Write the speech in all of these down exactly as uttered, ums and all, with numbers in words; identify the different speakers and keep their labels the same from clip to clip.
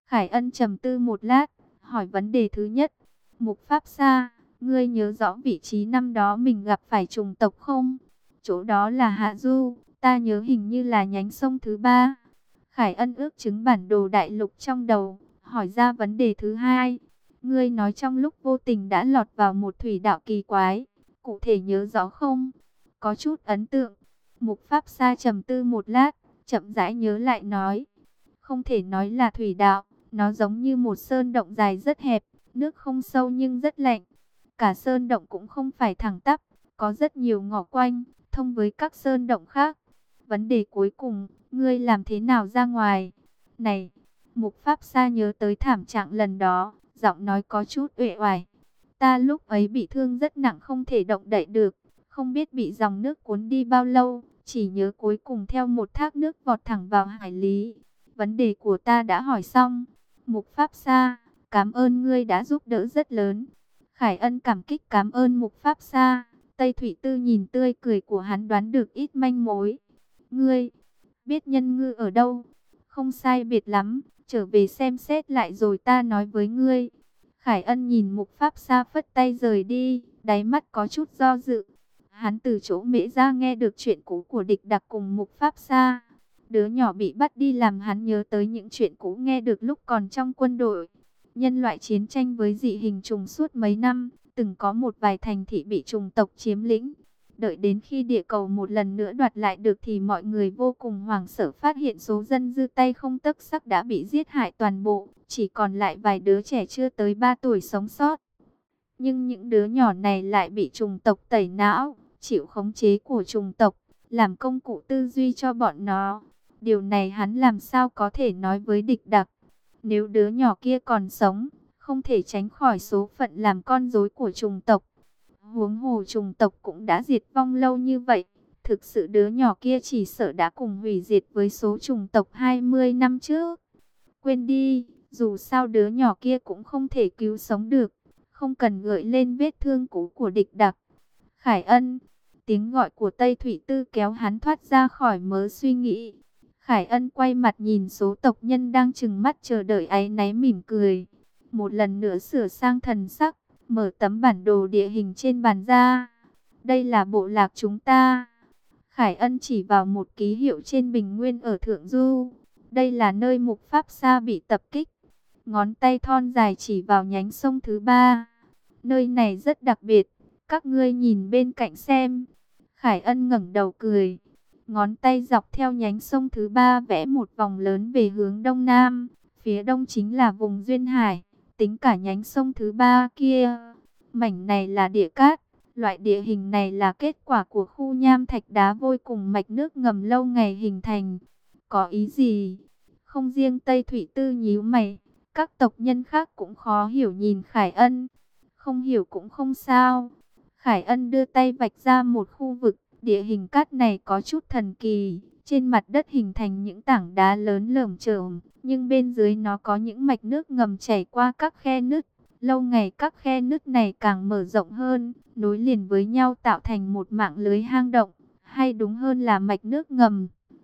Speaker 1: Khải Ân trầm tư một lát, hỏi vấn đề thứ nhất. Mục Pháp Sa, ngươi nhớ rõ vị trí năm đó mình gặp phải trùng tộc không? Chỗ đó là Hạ Du, ta nhớ hình như là nhánh sông thứ ba. Khải Ân ước chứng bản đồ đại lục trong đầu, hỏi ra vấn đề thứ hai. Ngươi nói trong lúc vô tình đã lọt vào một thủy đạo kỳ quái, cụ thể nhớ rõ không? Có chút ấn tượng. Mục Pháp Sa trầm tư một lát, chậm rãi nhớ lại nói. Không thể nói là thủy đạo, nó giống như một sơn động dài rất hẹp, nước không sâu nhưng rất lạnh. Cả sơn động cũng không phải thẳng tắp, có rất nhiều ngõ quanh, thông với các sơn động khác. Vấn đề cuối cùng, ngươi làm thế nào ra ngoài? Này, Mục Pháp Sa nhớ tới thảm trạng lần đó, giọng nói có chút uể oải. Ta lúc ấy bị thương rất nặng không thể động đậy được, không biết bị dòng nước cuốn đi bao lâu, chỉ nhớ cuối cùng theo một thác nước vọt thẳng vào hải lý. Vấn đề của ta đã hỏi xong. Mục Pháp Sa, cảm ơn ngươi đã giúp đỡ rất lớn. Khải Ân cảm kích cảm ơn Mục Pháp Sa. Tây Thủy Tư nhìn tươi cười của hắn đoán được ít manh mối. Ngươi, biết Nhân Ngư ở đâu? Không sai biệt lắm, trở về xem xét lại rồi ta nói với ngươi. Khải Ân nhìn Mục Pháp Sa phất tay rời đi, đáy mắt có chút do dự. Hắn từ chỗ Mễ Gia nghe được chuyện cũ của Địch Đặc cùng Mục Pháp Sa. Đứa nhỏ bị bắt đi làm hắn nhớ tới những chuyện cũ nghe được lúc còn trong quân đội. Nhân loại chiến tranh với dị hình trùng suốt mấy năm, từng có một vài thành thị bị trùng tộc chiếm lĩnh. Đợi đến khi địa cầu một lần nữa đoạt lại được thì mọi người vô cùng hoảng sợ phát hiện số dân dư tay không tấc sắc đã bị giết hại toàn bộ, chỉ còn lại vài đứa trẻ chưa tới ba tuổi sống sót. Nhưng những đứa nhỏ này lại bị trùng tộc tẩy não, chịu khống chế của trùng tộc, làm công cụ tư duy cho bọn nó. Điều này hắn làm sao có thể nói với Địch Đặc. Nếu đứa nhỏ kia còn sống, không thể tránh khỏi số phận làm con rối của trùng tộc. Huống hồ trùng tộc cũng đã diệt vong lâu như vậy. Thực sự đứa nhỏ kia chỉ sợ đã cùng hủy diệt với số trùng tộc hai mươi năm trước. Quên đi, dù sao đứa nhỏ kia cũng không thể cứu sống được. Không cần gợi lên vết thương cũ của Địch Đặc. Khải Ân, tiếng gọi của Tây Thủy Tư kéo hắn thoát ra khỏi mớ suy nghĩ. Khải Ân quay mặt nhìn số tộc nhân đang trừng mắt chờ đợi áy náy mỉm cười. Một lần nữa sửa sang thần sắc, mở tấm bản đồ địa hình trên bàn ra. Đây là bộ lạc chúng ta. Khải Ân chỉ vào một ký hiệu trên bình nguyên ở Thượng Du. Đây là nơi Mục Pháp Sa bị tập kích. Ngón tay thon dài chỉ vào nhánh sông thứ ba. Nơi này rất đặc biệt, các ngươi nhìn bên cạnh xem. Khải Ân ngẩng đầu cười. Ngón tay dọc theo nhánh sông thứ ba vẽ một vòng lớn về hướng đông nam. Phía đông chính là vùng duyên hải, tính cả nhánh sông thứ ba kia. Mảnh này là địa cát. Loại địa hình này là kết quả của khu nham thạch đá vôi cùng mạch nước ngầm lâu ngày hình thành. Có ý gì? Không riêng Tây Thủy Tư nhíu mày, các tộc nhân khác cũng khó hiểu nhìn Khải Ân. Không hiểu cũng không sao. Khải Ân đưa tay vạch ra một khu vực. Địa hình cát này có chút thần kỳ, trên mặt đất hình thành những tảng đá lớn lởm chởm, nhưng bên dưới nó có những mạch nước ngầm chảy qua các khe nứt. Lâu ngày các khe nứt này càng mở rộng hơn, nối liền với nhau tạo thành một mạng lưới hang động, hay đúng hơn là mạch nước ngầm.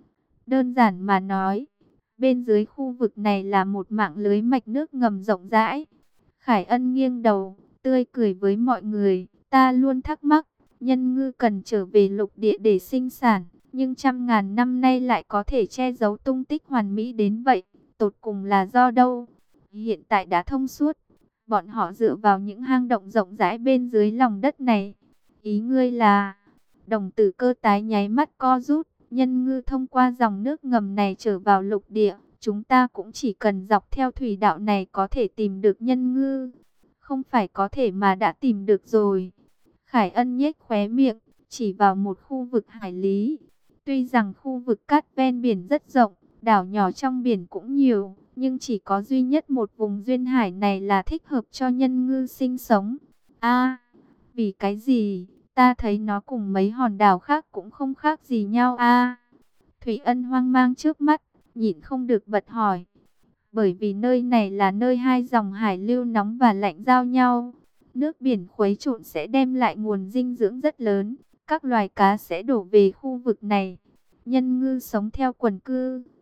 Speaker 1: Đơn giản mà nói, bên dưới khu vực này là một mạng lưới mạch nước ngầm rộng rãi. Khải Ân nghiêng đầu, tươi cười với mọi người, ta luôn thắc mắc. Nhân ngư cần trở về lục địa để sinh sản, nhưng trăm ngàn năm nay lại có thể che giấu tung tích hoàn mỹ đến vậy, tột cùng là do đâu? Hiện tại đã thông suốt, bọn họ dựa vào những hang động rộng rãi bên dưới lòng đất này. Ý ngươi là, đồng tử Cơ tái nháy mắt co rút, nhân ngư thông qua dòng nước ngầm này trở vào lục địa, chúng ta cũng chỉ cần dọc theo thủy đạo này có thể tìm được nhân ngư. Không phải có thể mà đã tìm được rồi. Khải Ân nhếch khóe miệng, chỉ vào một khu vực hải lý. Tuy rằng khu vực cát ven biển rất rộng, đảo nhỏ trong biển cũng nhiều, nhưng chỉ có duy nhất một vùng duyên hải này là thích hợp cho nhân ngư sinh sống. A, vì cái gì? Ta thấy nó cùng mấy hòn đảo khác cũng không khác gì nhau a. Thủy Ân hoang mang trước mắt, nhịn không được bật hỏi. Bởi vì nơi này là nơi hai dòng hải lưu nóng và lạnh giao nhau. Nước biển khuấy trộn sẽ đem lại nguồn dinh dưỡng rất lớn. Các loài cá sẽ đổ về khu vực này. Nhân ngư sống theo quần cư,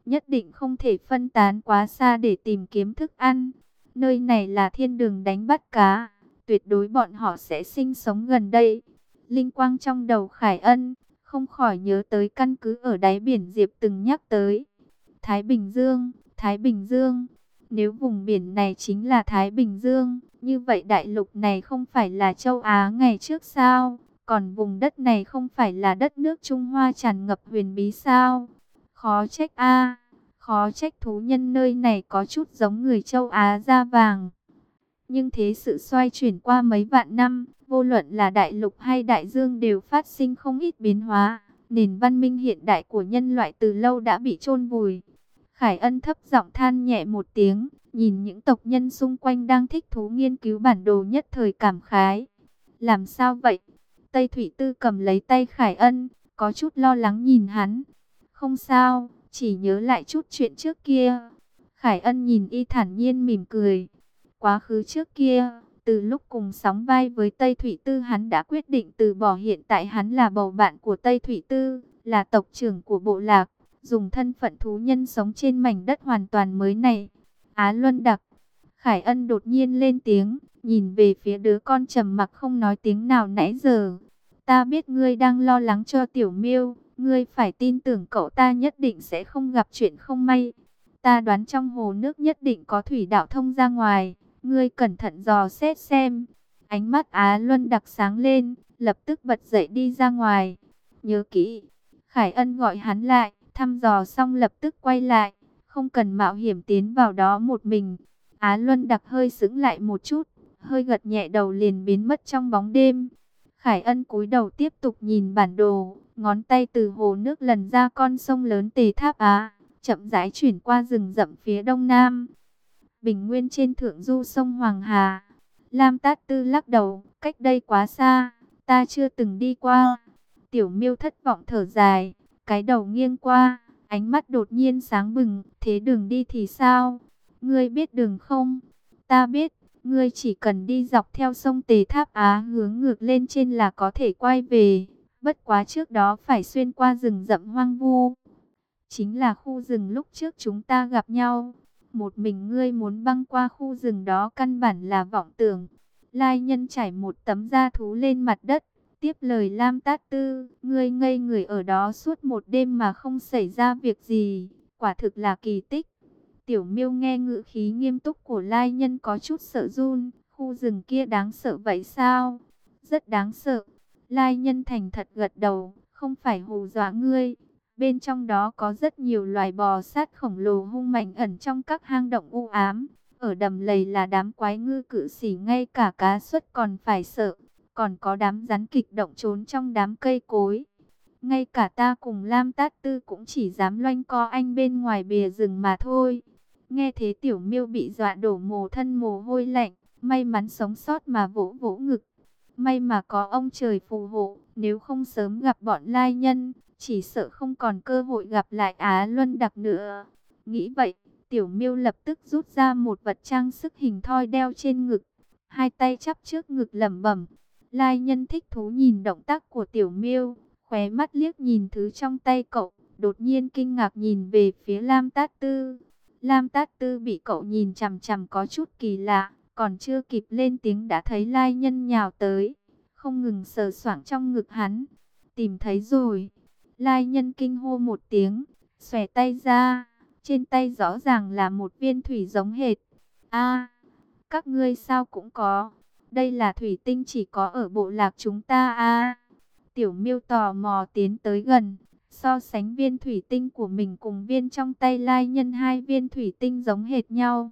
Speaker 1: nhất định không thể phân tán quá xa để tìm kiếm thức ăn. Nơi này là thiên đường đánh bắt cá, tuyệt đối bọn họ sẽ sinh sống gần đây. Linh quang trong đầu Khải Ân, không khỏi nhớ tới căn cứ ở đáy biển Diệp từng nhắc tới. Thái Bình Dương, Thái Bình Dương. Nếu vùng biển này chính là Thái Bình Dương, như vậy đại lục này không phải là châu Á ngày trước sao? Còn vùng đất này không phải là đất nước Trung Hoa tràn ngập huyền bí sao? Khó trách a, khó trách thú nhân nơi này có chút giống người châu Á da vàng. Nhưng thế sự xoay chuyển qua mấy vạn năm, vô luận là đại lục hay đại dương đều phát sinh không ít biến hóa. Nền văn minh hiện đại của nhân loại từ lâu đã bị chôn vùi. Khải Ân thấp giọng than nhẹ một tiếng, nhìn những tộc nhân xung quanh đang thích thú nghiên cứu bản đồ nhất thời cảm khái. Làm sao vậy? Tây Thủy Tư cầm lấy tay Khải Ân, có chút lo lắng nhìn hắn. Không sao, chỉ nhớ lại chút chuyện trước kia. Khải Ân nhìn y thản nhiên mỉm cười. Quá khứ trước kia, từ lúc cùng sóng vai với Tây Thủy Tư hắn đã quyết định từ bỏ, hiện tại hắn là bầu bạn của Tây Thủy Tư, là tộc trưởng của bộ lạc, dùng thân phận thú nhân sống trên mảnh đất hoàn toàn mới này. Á Luân Đặc. Khải Ân đột nhiên lên tiếng, nhìn về phía đứa con trầm mặc không nói tiếng nào nãy giờ. Ta biết ngươi đang lo lắng cho Tiểu Miêu, ngươi phải tin tưởng cậu ta nhất định sẽ không gặp chuyện không may. Ta đoán trong hồ nước nhất định có thủy đạo thông ra ngoài, ngươi cẩn thận dò xét xem. Ánh mắt Á Luân Đặc sáng lên, lập tức bật dậy đi ra ngoài. Nhớ kỹ. Khải Ân gọi hắn lại, thăm dò xong lập tức quay lại, không cần mạo hiểm tiến vào đó một mình. Á Luân Đặc hơi sững lại một chút, hơi gật nhẹ đầu liền biến mất trong bóng đêm. Khải Ân cúi đầu tiếp tục nhìn bản đồ, ngón tay từ hồ nước lần ra con sông lớn Tề Tháp Á, chậm rãi chuyển qua rừng rậm phía đông nam. Bình nguyên trên thượng du sông Hoàng Hà. Lam Tát Tư lắc đầu, cách đây quá xa, ta chưa từng đi qua. Tiểu Miêu thất vọng thở dài, cái đầu nghiêng qua, ánh mắt đột nhiên sáng bừng. Thế đường đi thì sao? Ngươi biết đường không? Ta biết, ngươi chỉ cần đi dọc theo sông Tề Tháp Á hướng ngược lên trên là có thể quay về. Bất quá trước đó phải xuyên qua rừng rậm hoang vu. Chính là khu rừng lúc trước chúng ta gặp nhau. Một mình ngươi muốn băng qua khu rừng đó căn bản là vọng tưởng. Lai Nhân trải một tấm da thú lên mặt đất, tiếp lời Lam Tát Tư, ngươi ngây người ở đó suốt một đêm mà không xảy ra việc gì, quả thực là kỳ tích. Tiểu Miêu nghe ngữ khí nghiêm túc của Lai Nhân có chút sợ run, khu rừng kia đáng sợ vậy sao? Rất đáng sợ. Lai Nhân thành thật gật đầu, không phải hù dọa ngươi. Bên trong đó có rất nhiều loài bò sát khổng lồ hung mạnh ẩn trong các hang động u ám. Ở đầm lầy là đám quái ngư cự xỉ, ngay cả cá suất còn phải sợ. Còn có đám rắn kịch động trốn trong đám cây cối. Ngay cả ta cùng Lam Tát Tư cũng chỉ dám loanh co anh bên ngoài bìa rừng mà thôi. Nghe thế Tiểu Miêu bị dọa đổ mồ thân mồ hôi lạnh. May mắn sống sót mà vỗ vỗ ngực. May mà có ông trời phù hộ, nếu không sớm gặp bọn Lai Nhân, chỉ sợ không còn cơ hội gặp lại Á Luân Đặc nữa. Nghĩ vậy, Tiểu Miêu lập tức rút ra một vật trang sức hình thoi đeo trên ngực, hai tay chắp trước ngực lẩm bẩm. Lai Nhân thích thú nhìn động tác của Tiểu Miêu, khóe mắt liếc nhìn thứ trong tay cậu, đột nhiên kinh ngạc nhìn về phía Lam Tát Tư. Lam Tát Tư bị cậu nhìn chằm chằm có chút kỳ lạ, còn chưa kịp lên tiếng đã thấy Lai Nhân nhào tới, không ngừng sờ soạng trong ngực hắn. Tìm thấy rồi. Lai Nhân kinh hô một tiếng, xòe tay ra, trên tay rõ ràng là một viên thủy giống hệt. A, các ngươi sao cũng có? Đây là thủy tinh chỉ có ở bộ lạc chúng ta a. Tiểu Miêu tò mò tiến tới gần, so sánh viên thủy tinh của mình cùng viên trong tay Lai Nhân, hai viên thủy tinh giống hệt nhau.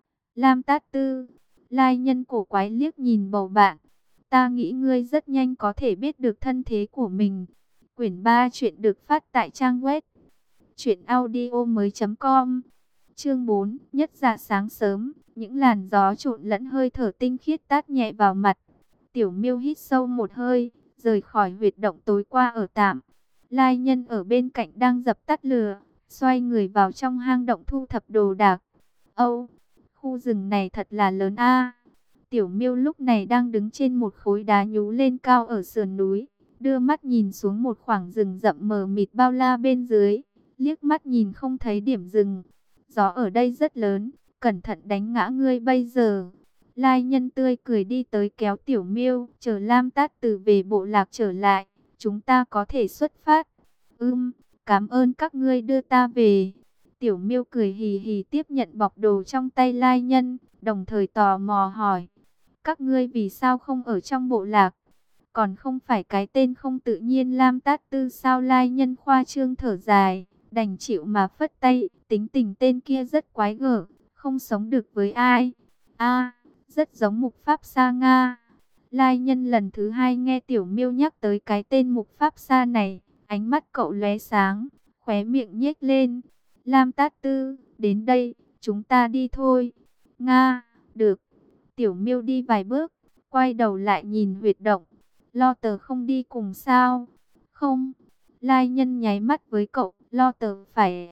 Speaker 1: Lam Tát Tư. Lai Nhân cổ quái liếc nhìn bầu bạn. Ta nghĩ ngươi rất nhanh có thể biết được thân thế của mình. Quyển ba chuyện được phát tại trang web truyện audio mới chấm com. Chương bốn, nhất dạ sáng sớm, những làn gió trộn lẫn hơi thở tinh khiết tát nhẹ vào mặt. Tiểu Miêu hít sâu một hơi, rời khỏi huyệt động tối qua ở tạm. Lai Nhân ở bên cạnh đang dập tắt lửa, xoay người vào trong hang động thu thập đồ đạc. Âu, khu rừng này thật là lớn a. Tiểu Miêu lúc này đang đứng trên một khối đá nhú lên cao ở sườn núi, đưa mắt nhìn xuống một khoảng rừng rậm mờ mịt bao la bên dưới. liếc mắt nhìn không thấy điểm dừng. Gió ở đây rất lớn, cẩn thận đánh ngã ngươi bây giờ. Lai Nhân tươi cười đi tới kéo Tiểu Miêu, chờ Lam Tát Từ về bộ lạc trở lại, chúng ta có thể xuất phát. Ừm, cảm ơn các ngươi đưa ta về. Tiểu Miêu cười hì hì tiếp nhận bọc đồ trong tay Lai Nhân, đồng thời tò mò hỏi, các ngươi vì sao không ở trong bộ lạc? Còn không phải cái tên không tự nhiên Lam Tát Tư sao? Lai Nhân khoa trương thở dài, đành chịu mà phất tay, tính tình tên kia rất quái gở, không sống được với ai. A, rất giống Mục Pháp Sa Nga. Lai Nhân lần thứ hai nghe Tiểu Miêu nhắc tới cái tên Mục Pháp Sa này, ánh mắt cậu lóe sáng, khóe miệng nhếch lên. Lam Tát Tư, đến đây, chúng ta đi thôi. Nga, được. Tiểu Miêu đi vài bước, quay đầu lại nhìn huyệt động. Lo Tờ không đi cùng sao? Không. Lai Nhân nháy mắt với cậu, Lo Tờ phải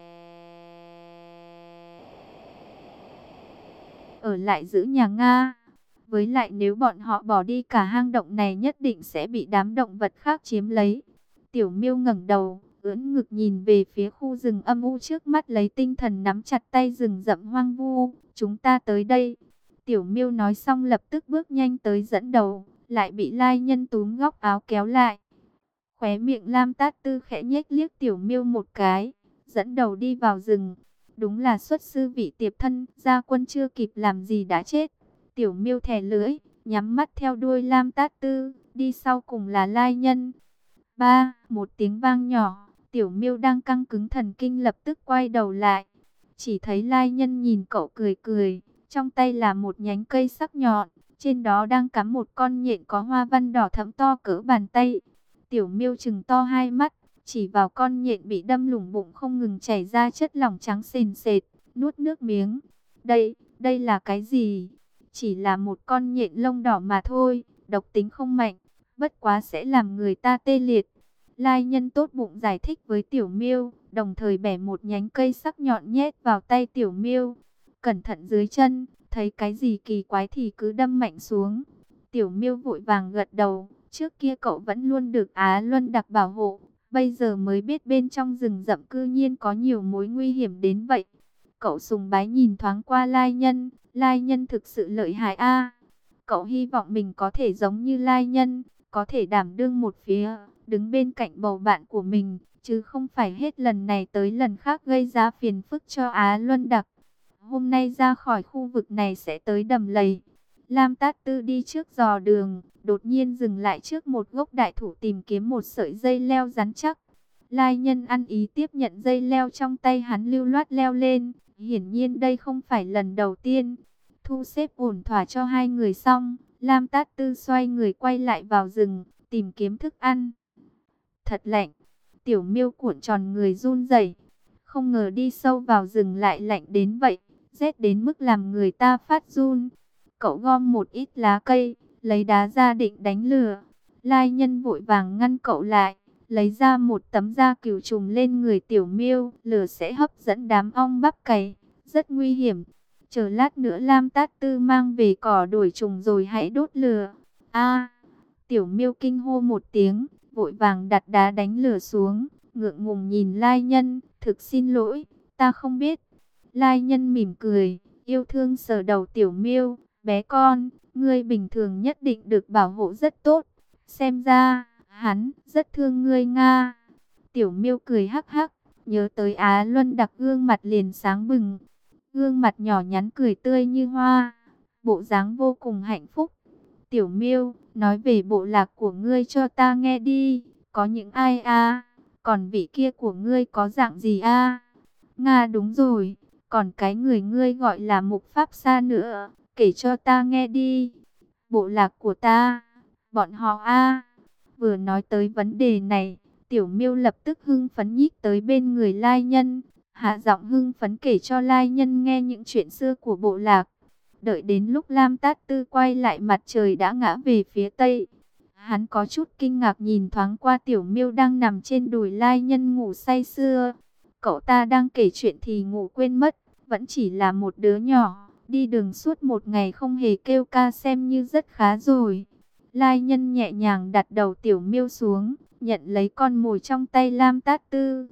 Speaker 1: ở lại giữ nhà Nga. Với lại nếu bọn họ bỏ đi, cả hang động này nhất định sẽ bị đám động vật khác chiếm lấy. Tiểu Miêu ngẩng đầu, ưỡn ngực nhìn về phía khu rừng âm u trước mắt, lấy tinh thần nắm chặt tay rừng rậm hoang vu. Chúng ta tới đây. Tiểu Miêu nói xong lập tức bước nhanh tới dẫn đầu, lại bị Lai Nhân túm góc áo kéo lại. Khóe miệng Lam Tát Tư khẽ nhếch liếc Tiểu Miêu một cái, dẫn đầu đi vào rừng. Đúng là xuất sư vị tiệp thân, gia quân chưa kịp làm gì đã chết. Tiểu Miêu thè lưỡi, nhắm mắt theo đuôi Lam Tát Tư, đi sau cùng là Lai Nhân. Ba, một tiếng vang nhỏ, Tiểu Miêu đang căng cứng thần kinh lập tức quay đầu lại. Chỉ thấy Lai Nhân nhìn cậu cười cười, trong tay là một nhánh cây sắc nhọn, trên đó đang cắm một con nhện có hoa văn đỏ thẫm to cỡ bàn tay. Tiểu Miêu trừng to hai mắt, chỉ vào con nhện bị đâm lủng bụng không ngừng chảy ra chất lỏng trắng sền sệt, nuốt nước miếng. Đây, đây là cái gì? Chỉ là một con nhện lông đỏ mà thôi, độc tính không mạnh, bất quá sẽ làm người ta tê liệt. Lai Nhân tốt bụng giải thích với Tiểu Miêu, đồng thời bẻ một nhánh cây sắc nhọn nhét vào tay Tiểu Miêu. Cẩn thận dưới chân, thấy cái gì kỳ quái thì cứ đâm mạnh xuống. Tiểu Miêu vội vàng gật đầu, trước kia cậu vẫn luôn được Á Luân Đặc bảo hộ, bây giờ mới biết bên trong rừng rậm cư nhiên có nhiều mối nguy hiểm đến vậy. Cậu sùng bái nhìn thoáng qua Lai Nhân, Lai Nhân thực sự lợi hại a. Cậu hy vọng mình có thể giống như Lai Nhân, có thể đảm đương một phía, đứng bên cạnh bầu bạn của mình, chứ không phải hết lần này tới lần khác gây ra phiền phức cho Á Luân Đặc. Hôm nay ra khỏi khu vực này sẽ tới đầm lầy. Lam Tát Tư đi trước dò đường, đột nhiên dừng lại trước một gốc đại thụ tìm kiếm một sợi dây leo rắn chắc. Lai Nhân ăn ý tiếp nhận dây leo trong tay hắn, lưu loát leo lên. Hiển nhiên đây không phải lần đầu tiên. Thu xếp ổn thỏa cho hai người xong, Lam Tát Tư xoay người quay lại vào rừng, tìm kiếm thức ăn. Thật lạnh, Tiểu Miêu cuộn tròn người run rẩy. Không ngờ đi sâu vào rừng lại lạnh đến vậy, rét đến mức làm người ta phát run. Cậu gom một ít lá cây, lấy đá ra định đánh lửa. Lai Nhân vội vàng ngăn cậu lại, lấy ra một tấm da cừu trùm lên người Tiểu Miêu. Lửa sẽ hấp dẫn đám ong bắp cày, rất nguy hiểm. Chờ lát nữa Lam Tát Tư mang về cỏ đuổi trùng rồi hãy đốt lửa. A, Tiểu Miêu kinh hô một tiếng, vội vàng đặt đá đánh lửa xuống, ngượng ngùng nhìn Lai Nhân, thực xin lỗi, ta không biết. Lai Nhân mỉm cười, yêu thương sờ đầu Tiểu Miêu, bé con, ngươi bình thường nhất định được bảo hộ rất tốt, xem ra, hắn rất thương ngươi Nga. Tiểu Miêu cười hắc hắc, nhớ tới Á Luân Đặc gương mặt liền sáng bừng, gương mặt nhỏ nhắn cười tươi như hoa, bộ dáng vô cùng hạnh phúc. Tiểu Miêu, nói về bộ lạc của ngươi cho ta nghe đi, có những ai a? Còn vị kia của ngươi có dạng gì a? Nga đúng rồi, còn cái người ngươi gọi là Mục Pháp Sa nữa, kể cho ta nghe đi. Bộ lạc của ta, bọn họ a. Vừa nói tới vấn đề này, Tiểu Miêu lập tức hưng phấn nhích tới bên người Lai Nhân, hạ giọng hưng phấn kể cho Lai Nhân nghe những chuyện xưa của bộ lạc. Đợi đến lúc Lam Tát Tư quay lại, mặt trời đã ngã về phía tây. Hắn có chút kinh ngạc nhìn thoáng qua Tiểu Miêu đang nằm trên đùi Lai Nhân ngủ say sưa. Cậu ta đang kể chuyện thì ngủ quên mất, vẫn chỉ là một đứa nhỏ, đi đường suốt một ngày không hề kêu ca xem như rất khá rồi. Lai Nhân nhẹ nhàng đặt đầu Tiểu Miêu xuống, nhận lấy con mồi trong tay Lam Tát Tư.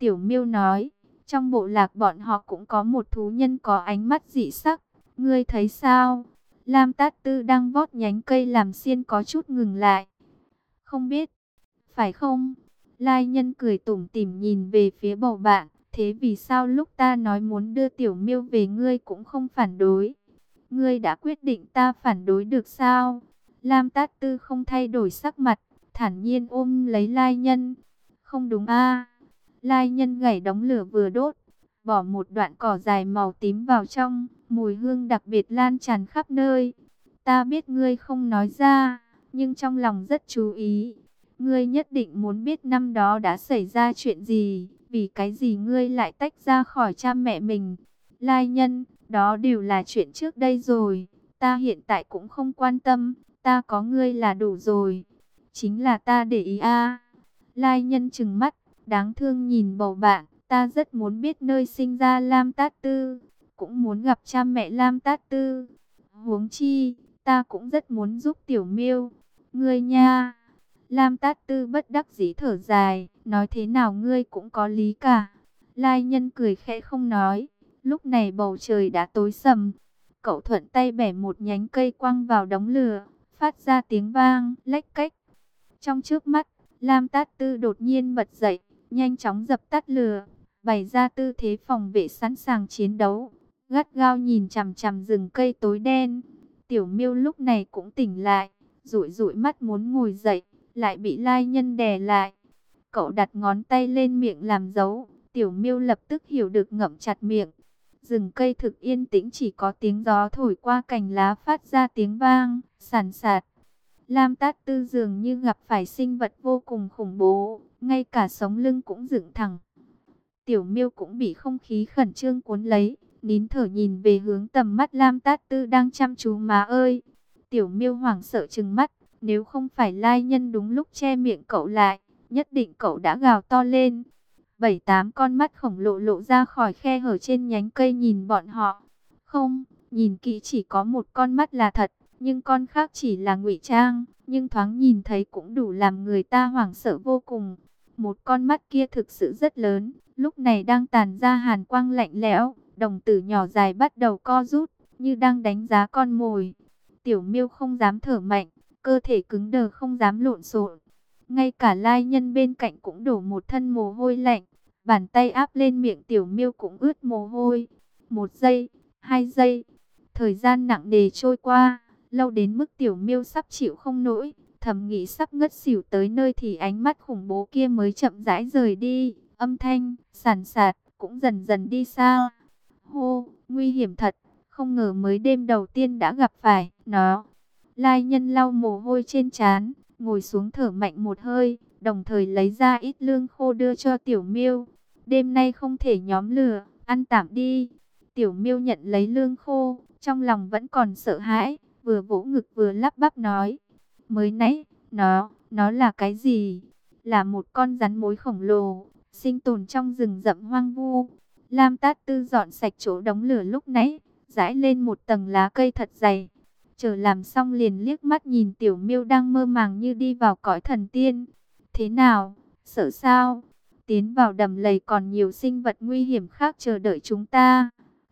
Speaker 1: Tiểu Miêu nói, trong bộ lạc bọn họ cũng có một thú nhân có ánh mắt dị sắc. Ngươi thấy sao? Lam Tát Tư đang vót nhánh cây làm xiên có chút ngừng lại. Không biết, phải không? Lai Nhân cười tủm tỉm nhìn về phía bầu bạn. Thế vì sao lúc ta nói muốn đưa Tiểu Miêu về ngươi cũng không phản đối? Ngươi đã quyết định ta phản đối được sao? Lam Tát Tư không thay đổi sắc mặt, thản nhiên ôm lấy Lai Nhân. Không đúng a? Lai Nhân gảy đống lửa vừa đốt, bỏ một đoạn cỏ dài màu tím vào trong, mùi hương đặc biệt lan tràn khắp nơi. Ta biết ngươi không nói ra, nhưng trong lòng rất chú ý. Ngươi nhất định muốn biết năm đó đã xảy ra chuyện gì, vì cái gì ngươi lại tách ra khỏi cha mẹ mình. Lai Nhân, đó đều là chuyện trước đây rồi, ta hiện tại cũng không quan tâm, ta có ngươi là đủ rồi. Chính là ta để ý a. Lai Nhân trừng mắt, đáng thương nhìn bầu bạn, ta rất muốn biết nơi sinh ra Lam Tát Tư, cũng muốn gặp cha mẹ Lam Tát Tư. Huống chi, ta cũng rất muốn giúp Tiểu Miêu. Ngươi nha. Lam Tát Tư bất đắc dĩ thở dài, nói thế nào ngươi cũng có lý cả. Lai Nhân cười khẽ không nói. Lúc này bầu trời đã tối sầm. Cậu thuận tay bẻ một nhánh cây quăng vào đống lửa, phát ra tiếng vang lách cách. Trong chớp mắt, Lam Tát Tư đột nhiên bật dậy, nhanh chóng dập tắt lửa, bày ra tư thế phòng vệ sẵn sàng chiến đấu, gắt gao nhìn chằm chằm rừng cây tối đen. Tiểu Miêu lúc này cũng tỉnh lại, dụi dụi mắt muốn ngồi dậy, lại bị Lai Nhân đè lại. Cậu đặt ngón tay lên miệng làm dấu, Tiểu Miêu lập tức hiểu được, ngậm chặt miệng. Rừng cây thực yên tĩnh, chỉ có tiếng gió thổi qua cành lá phát ra tiếng vang sàn sạt. Lam Tát Tư dường như gặp phải sinh vật vô cùng khủng bố, ngay cả sống lưng cũng dựng thẳng. Tiểu Miêu cũng bị không khí khẩn trương cuốn lấy, nín thở nhìn về hướng tầm mắt Lam Tát Tư đang chăm chú. Má ơi! Tiểu Miêu hoảng sợ trừng mắt, nếu không phải Lai Nhân đúng lúc che miệng cậu lại, nhất định cậu đã gào to lên. Bảy tám con mắt khổng lồ lộ ra khỏi khe hở trên nhánh cây nhìn bọn họ. Không, nhìn kỹ chỉ có một con mắt là thật, nhưng con khác chỉ là ngụy trang, nhưng thoáng nhìn thấy cũng đủ làm người ta hoảng sợ vô cùng. Một con mắt kia thực sự rất lớn, lúc này đang tàn ra hàn quang lạnh lẽo, đồng tử nhỏ dài bắt đầu co rút, như đang đánh giá con mồi. Tiểu Miêu không dám thở mạnh, cơ thể cứng đờ không dám lộn xộn. Ngay cả Lai Nhân bên cạnh cũng đổ một thân mồ hôi lạnh, bàn tay áp lên miệng Tiểu Miêu cũng ướt mồ hôi. Một giây, hai giây, thời gian nặng nề trôi qua, lâu đến mức Tiểu Miêu sắp chịu không nổi, thầm nghĩ sắp ngất xỉu tới nơi thì ánh mắt khủng bố kia mới chậm rãi rời đi, âm thanh sàn sạt cũng dần dần đi xa. Hô, nguy hiểm thật, không ngờ mới đêm đầu tiên đã gặp phải nó. Lai Nhân lau mồ hôi trên trán, ngồi xuống thở mạnh một hơi, đồng thời lấy ra ít lương khô đưa cho Tiểu Miêu. Đêm nay không thể nhóm lửa, ăn tạm đi. Tiểu Miêu nhận lấy lương khô, trong lòng vẫn còn sợ hãi, vừa vỗ ngực vừa lắp bắp nói. Mới nãy, nó, nó là cái gì? Là một con rắn mối khổng lồ, sinh tồn trong rừng rậm hoang vu. Lam Tát Tư dọn sạch chỗ đống lửa lúc nãy, rải lên một tầng lá cây thật dày. Chờ làm xong liền liếc mắt nhìn Tiểu Miêu đang mơ màng như đi vào cõi thần tiên. Thế nào? Sợ sao? Tiến vào đầm lầy còn nhiều sinh vật nguy hiểm khác chờ đợi chúng ta.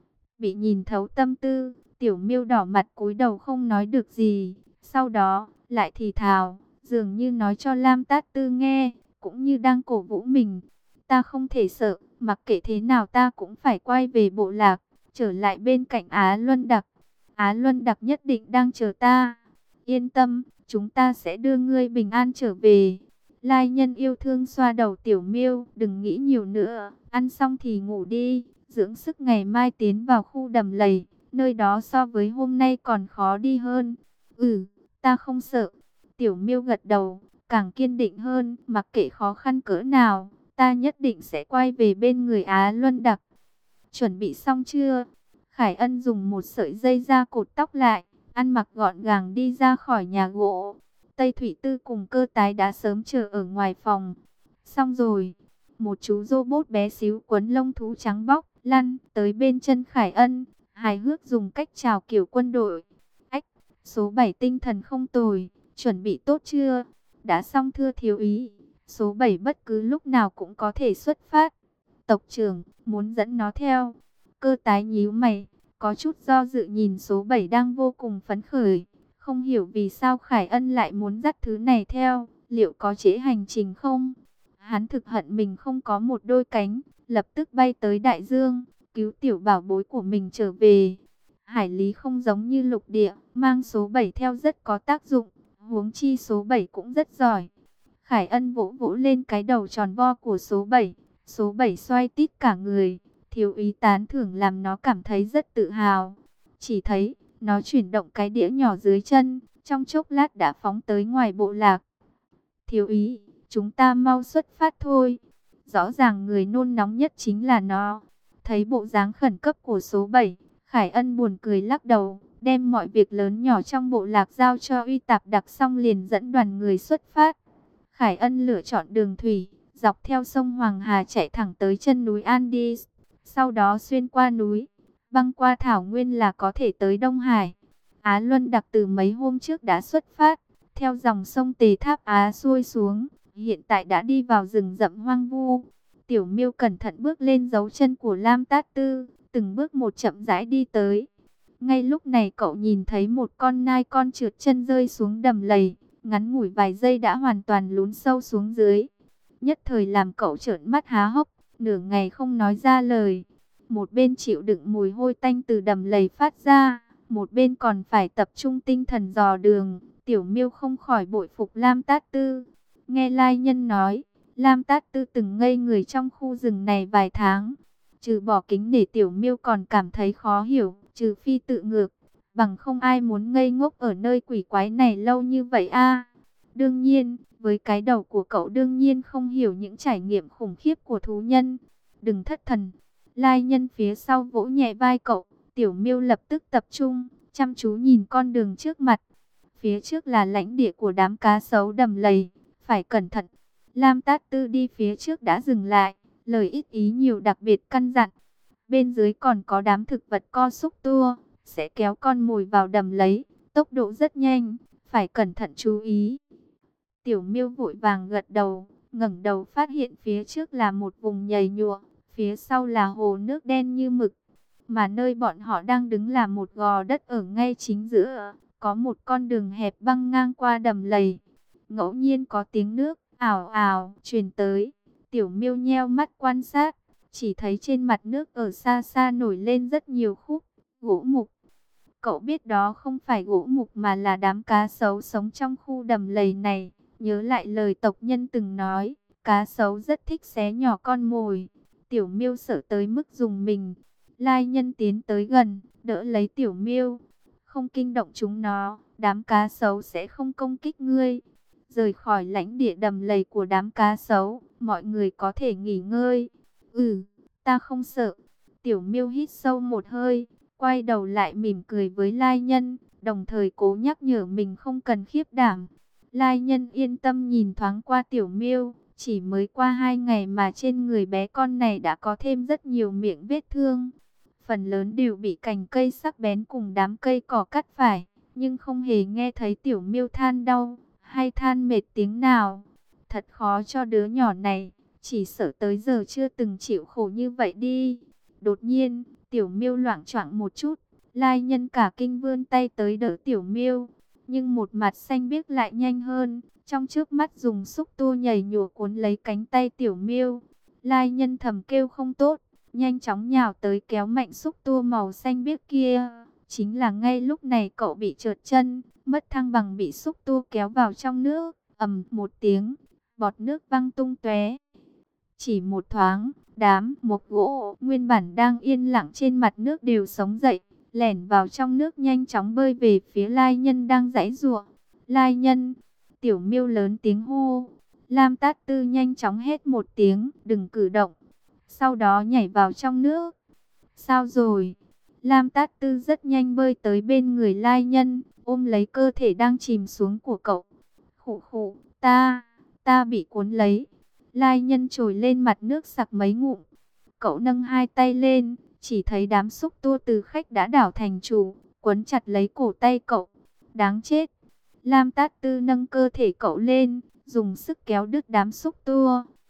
Speaker 1: Bị nhìn thấu tâm tư, Tiểu Miêu đỏ mặt cúi đầu không nói được gì. Sau đó, lại thì thào, dường như nói cho Lam Tát Tư nghe, cũng như đang cổ vũ mình. Ta không thể sợ, mặc kệ thế nào ta cũng phải quay về bộ lạc, trở lại bên cạnh Á Luân Đặc. Á Luân Đặc nhất định đang chờ ta. Yên tâm, chúng ta sẽ đưa ngươi bình an trở về. Lai Nhân yêu thương xoa đầu Tiểu Miêu, đừng nghĩ nhiều nữa, ăn xong thì ngủ đi, dưỡng sức ngày mai tiến vào khu đầm lầy, nơi đó so với hôm nay còn khó đi hơn. Ừ, ta không sợ. Tiểu Miêu gật đầu, càng kiên định hơn, mặc kệ khó khăn cỡ nào, ta nhất định sẽ quay về bên người Á Luân Đặc. Chuẩn bị xong chưa? Khải Ân dùng một sợi dây da cột tóc lại, ăn mặc gọn gàng đi ra khỏi nhà gỗ. Tây Thủy Tư cùng Cơ Tái đã sớm chờ ở ngoài phòng. Xong rồi, một chú robot bé xíu quấn lông thú trắng bóc, lăn tới bên chân Khải Ân, hài hước dùng cách chào kiểu quân đội. Ách, số bảy tinh thần không tồi, chuẩn bị tốt chưa? Đã xong thưa thiếu úy, số bảy bất cứ lúc nào cũng có thể xuất phát. tộc trưởng, muốn dẫn nó theo. Cơ tái nhíu mày, có chút do dự nhìn số bảy đang vô cùng phấn khởi. Không hiểu vì sao Khải Ân lại muốn dắt thứ này theo, liệu có trễ hành trình không? Hắn thực hận mình không có một đôi cánh, lập tức bay tới đại dương, cứu tiểu bảo bối của mình trở về. Hải lý không giống như lục địa, mang số bảy theo rất có tác dụng, huống chi số bảy cũng rất giỏi. Khải Ân vỗ vỗ lên cái đầu tròn vo của số bảy, số bảy xoay tít cả người, thiếu úy tán thưởng làm nó cảm thấy rất tự hào. Chỉ thấy, nó chuyển động cái đĩa nhỏ dưới chân, trong chốc lát đã phóng tới ngoài bộ lạc. Thiếu úy, chúng ta mau xuất phát thôi. Rõ ràng người nôn nóng nhất chính là nó. Thấy bộ dáng khẩn cấp của số bảy, Khải Ân buồn cười lắc đầu, đem mọi việc lớn nhỏ trong bộ lạc giao cho Uy Tạp Đặc xong liền dẫn đoàn người xuất phát. Khải Ân lựa chọn đường thủy, dọc theo sông Hoàng Hà chạy thẳng tới chân núi Andes, sau đó xuyên qua núi, băng qua thảo nguyên là có thể tới Đông Hải. Á Luân Đặc từ mấy hôm trước đã xuất phát, theo dòng sông Tề Tháp Á xuôi xuống, hiện tại đã đi vào rừng rậm hoang vu. Tiểu Miêu cẩn thận bước lên dấu chân của Lam Tát Tư, từng bước một chậm rãi đi tới. Ngay lúc này cậu nhìn thấy một con nai con trượt chân rơi xuống đầm lầy, ngắn ngủi vài giây đã hoàn toàn lún sâu xuống dưới. Nhất thời làm cậu trợn mắt há hốc, nửa ngày không nói ra lời. Một bên chịu đựng mùi hôi tanh từ đầm lầy phát ra, một bên còn phải tập trung tinh thần dò đường. Tiểu Miêu không khỏi bội phục Lam Tát Tư. Nghe lai nhân nói, Lam Tát Tư từng ngây người trong khu rừng này vài tháng. Trừ bỏ kính nể, Tiểu Miêu còn cảm thấy khó hiểu, trừ phi tự ngược, bằng không ai muốn ngây ngốc ở nơi quỷ quái này lâu như vậy a. Đương nhiên, với cái đầu của cậu đương nhiên không hiểu những trải nghiệm khủng khiếp của thú nhân. Đừng thất thần. Lai nhân phía sau vỗ nhẹ vai cậu, Tiểu Miêu lập tức tập trung, chăm chú nhìn con đường trước mặt. Phía trước là lãnh địa của đám cá sấu đầm lầy, phải cẩn thận. Lam Tát Tư đi phía trước đã dừng lại, lời ít ý nhiều đặc biệt căn dặn. Bên dưới còn có đám thực vật co xúc tua, sẽ kéo con mồi vào đầm lấy, tốc độ rất nhanh, phải cẩn thận chú ý. Tiểu Miêu vội vàng gật đầu, ngẩng đầu phát hiện phía trước là một vùng nhầy nhụa, phía sau là hồ nước đen như mực, mà nơi bọn họ đang đứng là một gò đất ở ngay chính giữa, có một con đường hẹp băng ngang qua đầm lầy. Ngẫu nhiên có tiếng nước ào ào truyền tới, Tiểu Miêu nheo mắt quan sát, chỉ thấy trên mặt nước ở xa xa nổi lên rất nhiều khúc gỗ mục. Cậu biết đó không phải gỗ mục mà là đám cá sấu sống trong khu đầm lầy này. Nhớ lại lời tộc nhân từng nói, cá sấu rất thích xé nhỏ con mồi. Tiểu Miêu sợ tới mức dùng mình. Lai nhân tiến tới gần, đỡ lấy Tiểu Miêu. Không kinh động chúng nó, đám cá sấu sẽ không công kích ngươi. Rời khỏi lãnh địa đầm lầy của đám cá sấu, mọi người có thể nghỉ ngơi. Ừ, ta không sợ. Tiểu Miêu hít sâu một hơi, quay đầu lại mỉm cười với Lai nhân, đồng thời cố nhắc nhở mình không cần khiếp đảm. Lai nhân yên tâm nhìn thoáng qua Tiểu Miêu, chỉ mới qua hai ngày mà trên người bé con này đã có thêm rất nhiều miệng vết thương. Phần lớn đều bị cành cây sắc bén cùng đám cây cỏ cắt phải, nhưng không hề nghe thấy Tiểu Miêu than đau hay than mệt tiếng nào. Thật khó cho đứa nhỏ này, chỉ sợ tới giờ chưa từng chịu khổ như vậy đi. Đột nhiên, Tiểu Miêu loạng choạng một chút, Lai nhân cả kinh vươn tay tới đỡ Tiểu Miêu. Nhưng một mặt xanh biếc lại nhanh hơn, trong trước mắt dùng xúc tua nhảy nhủa cuốn lấy cánh tay Tiểu Miêu. Lai nhân thầm kêu không tốt, nhanh chóng nhào tới kéo mạnh xúc tua màu xanh biếc kia. Chính là ngay lúc này cậu bị trượt chân, mất thăng bằng bị xúc tua kéo vào trong nước, ầm một tiếng, bọt nước văng tung tóe. Chỉ một thoáng, đám mộc gỗ nguyên bản đang yên lặng trên mặt nước đều sống dậy, lẻn vào trong nước nhanh chóng bơi về phía Lai nhân đang giãy giụa. Lai nhân, Tiểu Miêu lớn tiếng hô. Lam Tát Tư nhanh chóng hét một tiếng, đừng cử động. Sau đó nhảy vào trong nước. Sao rồi? Lam Tát Tư rất nhanh bơi tới bên người Lai nhân, ôm lấy cơ thể đang chìm xuống của cậu. Khụ khụ, ta, ta bị cuốn lấy. Lai nhân trồi lên mặt nước sặc mấy ngụm. Cậu nâng hai tay lên, chỉ thấy đám xúc tua từ khách đã đảo thành chủ, quấn chặt lấy cổ tay cậu. Đáng chết. Lam Tát Tư nâng cơ thể cậu lên, dùng sức kéo đứt đám xúc tua.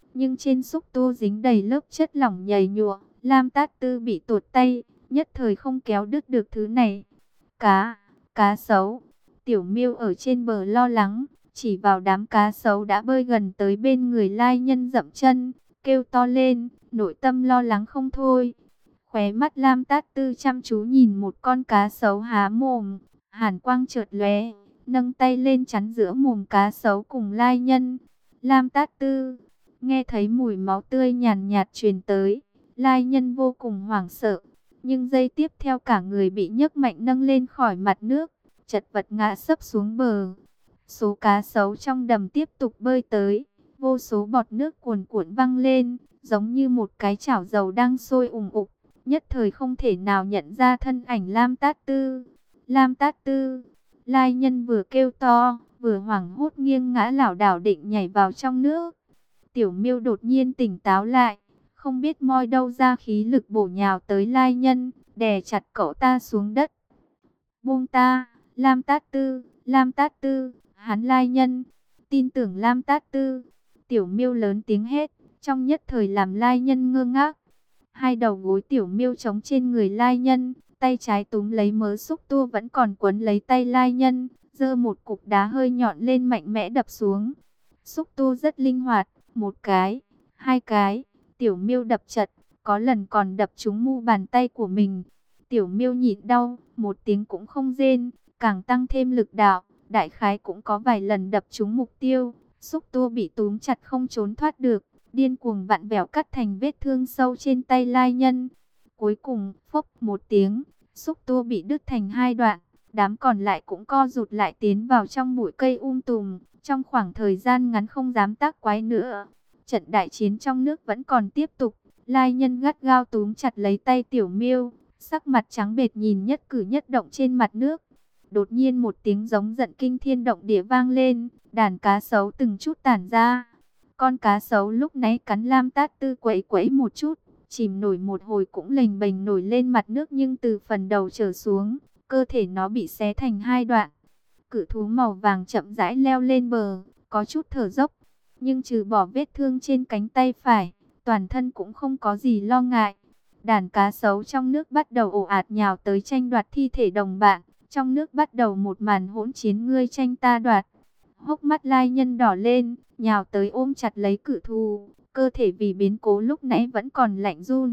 Speaker 1: nhưng trên xúc tu dính đầy lớp chất lỏng nhầy nhụa. Lam Tát Tư bị tuột tay, nhất thời không kéo đứt được thứ này. Cá, cá sấu. Tiểu Miêu ở trên bờ lo lắng, chỉ vào đám cá sấu đã bơi gần tới bên người lai nhân dậm chân, kêu to lên, nội tâm lo lắng không thôi. Khóe mắt Lam Tát Tư chăm chú nhìn một con cá sấu há mồm, hàn quang chợt lóe, nâng tay lên chắn giữa mồm cá sấu cùng lai nhân. Lam Tát Tư nghe thấy mùi máu tươi nhàn nhạt truyền tới, lai nhân vô cùng hoảng sợ, nhưng giây tiếp theo cả người bị nhấc mạnh nâng lên khỏi mặt nước, chật vật ngã sấp xuống bờ. Số cá sấu trong đầm tiếp tục bơi tới, vô số bọt nước cuồn cuộn văng lên, giống như một cái chảo dầu đang sôi ùng ục, nhất thời không thể nào nhận ra thân ảnh Lam Tát Tư. Lam Tát Tư, lai nhân vừa kêu to, vừa hoảng hốt nghiêng ngã lảo đảo định nhảy vào trong nước. Tiểu Miêu đột nhiên tỉnh táo lại, không biết moi đâu ra khí lực bổ nhào tới lai nhân, đè chặt cậu ta xuống đất. Buông ta, Lam Tát Tư, Lam Tát Tư, hắn lai nhân, tin tưởng Lam Tát Tư. Tiểu Miêu lớn tiếng hét, trong nhất thời làm lai nhân ngơ ngác. Hai đầu gối Tiểu Miêu chống trên người lai nhân, tay trái túm lấy mớ xúc tua vẫn còn quấn lấy tay lai nhân, giơ một cục đá hơi nhọn lên mạnh mẽ đập xuống. Xúc tua rất linh hoạt, một cái, hai cái, Tiểu Miêu đập chật, có lần còn đập trúng mu bàn tay của mình. Tiểu Miêu nhịn đau, một tiếng cũng không rên, càng tăng thêm lực đạo, đại khái cũng có vài lần đập trúng mục tiêu. Xúc tua bị túm chặt không trốn thoát được, điên cuồng vặn vẹo cắt thành vết thương sâu trên tay lai nhân. Cuối cùng, phốc một tiếng, xúc tua bị đứt thành hai đoạn, đám còn lại cũng co rụt lại tiến vào trong bụi cây um tùm, trong khoảng thời gian ngắn không dám tác quái nữa. Trận đại chiến trong nước vẫn còn tiếp tục, lai nhân gắt gao túm chặt lấy tay Tiểu Miêu, sắc mặt trắng bệch nhìn nhất cử nhất động trên mặt nước. Đột nhiên một tiếng giống giận kinh thiên động địa vang lên, đàn cá sấu từng chút tản ra. Con cá sấu lúc nãy cắn Lam Tát Tư quẫy quẫy một chút, chìm nổi một hồi cũng lềnh bềnh nổi lên mặt nước, nhưng từ phần đầu trở xuống, cơ thể nó bị xé thành hai đoạn. Cự thú màu vàng chậm rãi leo lên bờ, có chút thở dốc, nhưng trừ bỏ vết thương trên cánh tay phải, toàn thân cũng không có gì lo ngại. Đàn cá sấu trong nước bắt đầu ồ ạt nhào tới tranh đoạt thi thể đồng bạn. Trong nước bắt đầu một màn hỗn chiến ngươi tranh ta đoạt. Hốc mắt lai nhân đỏ lên, nhào tới ôm chặt lấy cự thú, cơ thể vì biến cố lúc nãy vẫn còn lạnh run.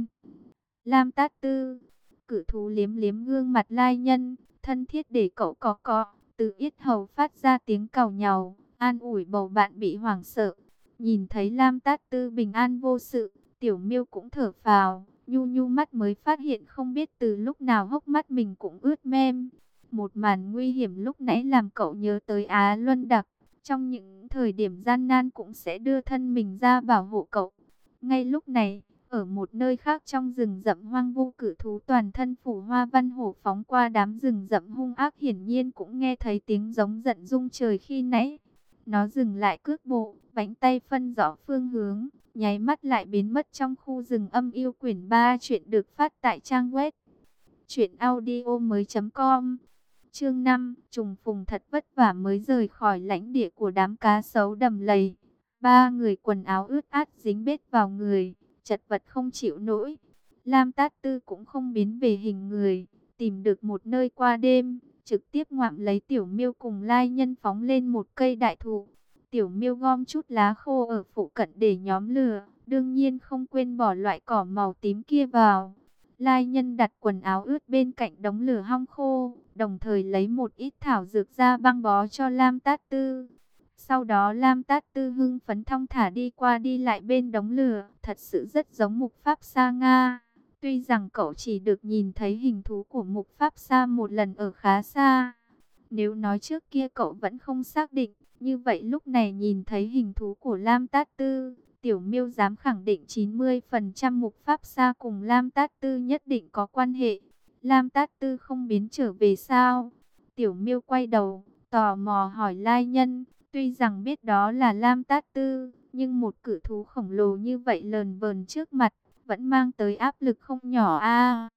Speaker 1: Lam Tát Tư, cự thú liếm liếm gương mặt lai nhân, thân thiết để cậu có cọ, từ yết hầu phát ra tiếng cào nhàu, an ủi bầu bạn bị hoảng sợ. Nhìn thấy Lam Tát Tư bình an vô sự, Tiểu Miêu cũng thở phào, nhu nhu mắt mới phát hiện không biết từ lúc nào hốc mắt mình cũng ướt mem. Một màn nguy hiểm lúc nãy làm cậu nhớ tới Á Luân Đặc, trong những thời điểm gian nan cũng sẽ đưa thân mình ra bảo hộ cậu. Ngay lúc này, ở một nơi khác trong rừng rậm hoang vu, cự thú toàn thân phủ hoa văn hổ phóng qua đám rừng rậm hung ác, hiển nhiên cũng nghe thấy tiếng giống giận rung trời khi nãy. Nó dừng lại cước bộ, bánh tay phân rõ phương hướng, nháy mắt lại biến mất trong khu rừng âm yêu. Quyển ba chuyện được phát tại trang web truyện audio mới chấm com. Chương năm, trùng phùng thật vất vả mới rời khỏi lãnh địa của đám cá sấu đầm lầy. Ba người quần áo ướt át dính bết vào người, chật vật không chịu nổi. Lam Tát Tư cũng không biến về hình người, tìm được một nơi qua đêm, trực tiếp ngoạm lấy Tiểu Miêu cùng lai nhân phóng lên một cây đại thụ. Tiểu Miêu gom chút lá khô ở phụ cận để nhóm lửa, đương nhiên không quên bỏ loại cỏ màu tím kia vào. Lai nhân đặt quần áo ướt bên cạnh đống lửa hong khô, đồng thời lấy một ít thảo dược ra băng bó cho Lam Tát Tư. Sau đó Lam Tát Tư hưng phấn thong thả đi qua đi lại bên đống lửa, thật sự rất giống Mục Pháp Sa Nga. Tuy rằng cậu chỉ được nhìn thấy hình thú của Mục Pháp Sa một lần ở khá xa. Nếu nói trước kia cậu vẫn không xác định, như vậy lúc này nhìn thấy hình thú của Lam Tát Tư, Tiểu Miêu dám khẳng định chín mươi phần trăm Mục Pháp Sa cùng Lam Tát Tư nhất định có quan hệ. Lam Tát Tư không biến trở về sao? Tiểu Miêu quay đầu, tò mò hỏi lai nhân. Tuy rằng biết đó là Lam Tát Tư, nhưng một cự thú khổng lồ như vậy lờn vờn trước mặt, vẫn mang tới áp lực không nhỏ a.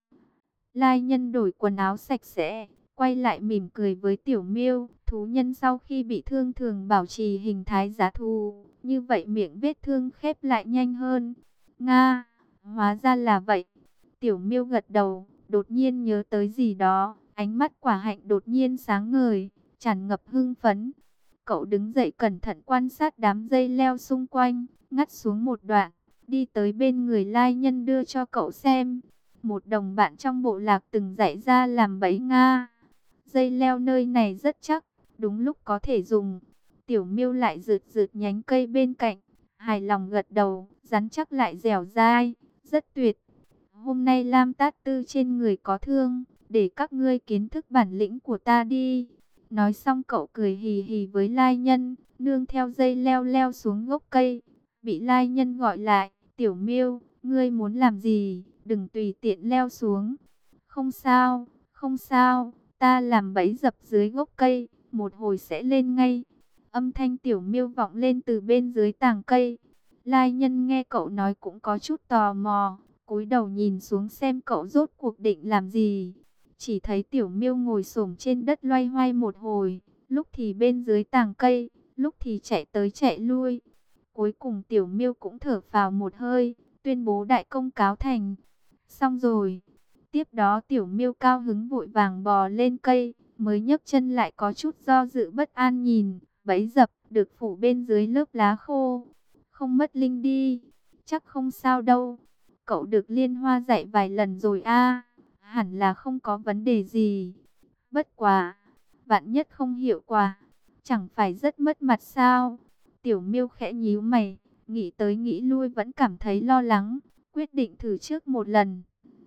Speaker 1: Lai nhân đổi quần áo sạch sẽ, quay lại mỉm cười với Tiểu Miêu. Thú nhân sau khi bị thương thường bảo trì hình thái giá thú, như vậy miệng vết thương khép lại nhanh hơn. Nga, hóa ra là vậy. Tiểu Miêu gật đầu, đột nhiên nhớ tới gì đó, ánh mắt Quả Hạnh đột nhiên sáng ngời, tràn ngập hưng phấn. Cậu đứng dậy cẩn thận quan sát đám dây leo xung quanh, ngắt xuống một đoạn, đi tới bên người lai nhân đưa cho cậu xem. Một đồng bạn trong bộ lạc từng dạy ra làm bẫy Nga. Dây leo nơi này rất chắc, đúng lúc có thể dùng. Tiểu Miêu lại rượt rượt nhánh cây bên cạnh, hài lòng gật đầu, rắn chắc lại dẻo dai, rất tuyệt. Hôm nay Lam Tát Tư trên người có thương, để các ngươi kiến thức bản lĩnh của ta đi. Nói xong cậu cười hì hì với lai nhân, nương theo dây leo leo xuống gốc cây. Bị lai nhân gọi lại, Tiểu Miêu, ngươi muốn làm gì, đừng tùy tiện leo xuống. Không sao, không sao, ta làm bẫy dập dưới gốc cây, một hồi sẽ lên ngay. Âm thanh Tiểu Miêu vọng lên từ bên dưới tàng cây. Lai nhân nghe cậu nói cũng có chút tò mò, cúi đầu nhìn xuống xem cậu rốt cuộc định làm gì. Chỉ thấy Tiểu Miêu ngồi xổm trên đất loay hoay một hồi, lúc thì bên dưới tàng cây, lúc thì chạy tới chạy lui. Cuối cùng Tiểu Miêu cũng thở phào một hơi, tuyên bố đại công cáo thành. Xong rồi. Tiếp đó Tiểu Miêu cao hứng vội vàng bò lên cây, mới nhấc chân lại có chút do dự bất an nhìn, bẫy dập được phủ bên dưới lớp lá khô. Không mất linh đi, chắc không sao đâu. Cậu được Liên Hoa dạy vài lần rồi a, hẳn là không có vấn đề gì. Bất quá, vạn nhất không hiệu quả, chẳng phải rất mất mặt sao? Tiểu Miêu khẽ nhíu mày, nghĩ tới nghĩ lui vẫn cảm thấy lo lắng, quyết định thử trước một lần.